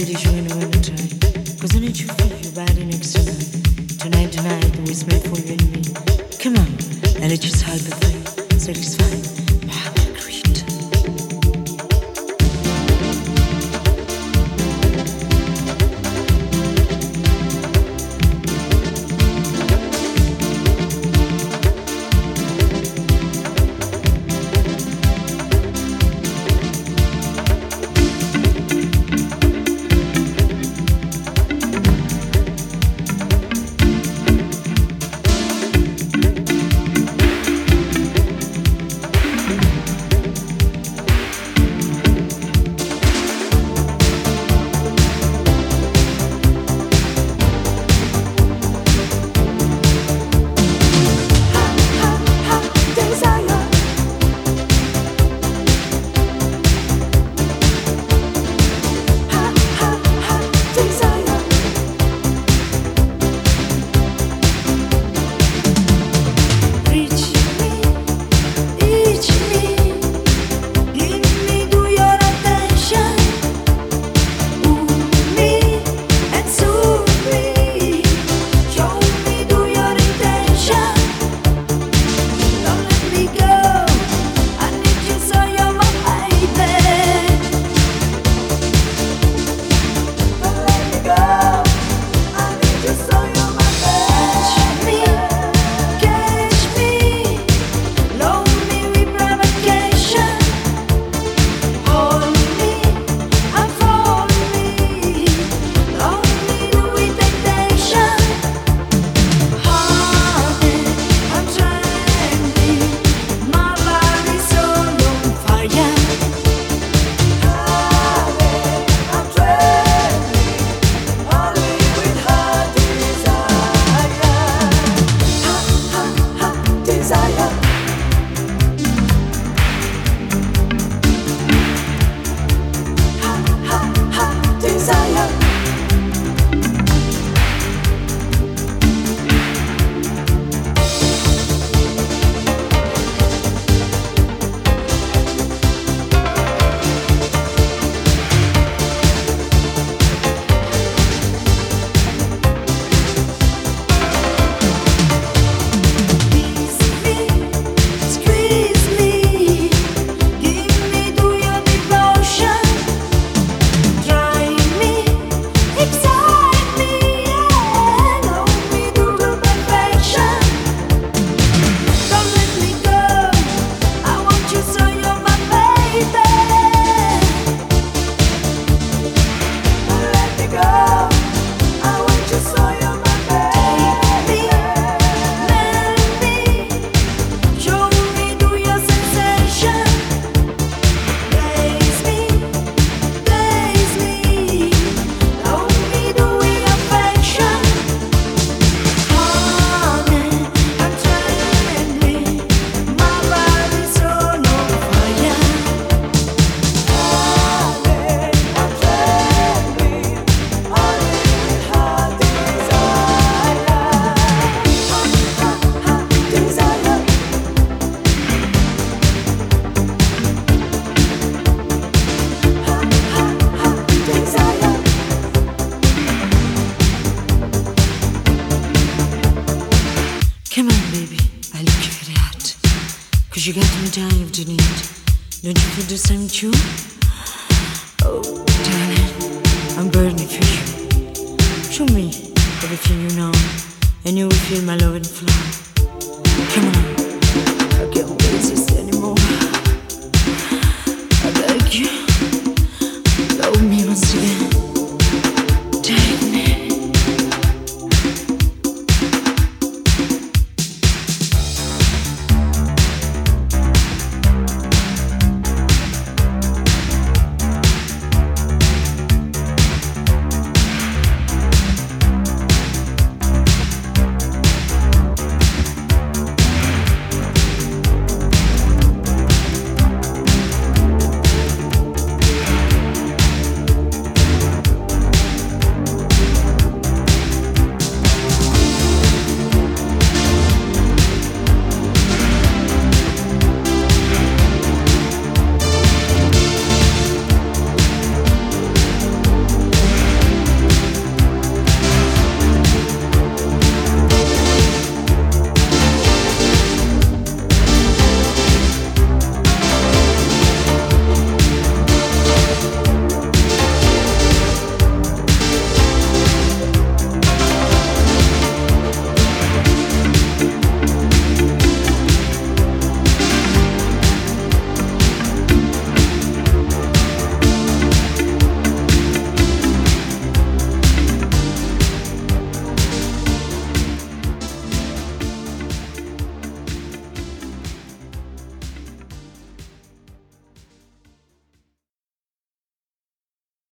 city show in the wintertime. Cause I need you feel your body next to mine. Tonight, the way it's made for you and me. Come on, and let your side the thing. Satisfy. Come on, baby, I look you for that. Cause you got me dying of the need. Don't you feel the same too? Oh, darling, I'm burning for you. Show me everything you know, and you will feel my love and flow. Come on, I'll get crazy,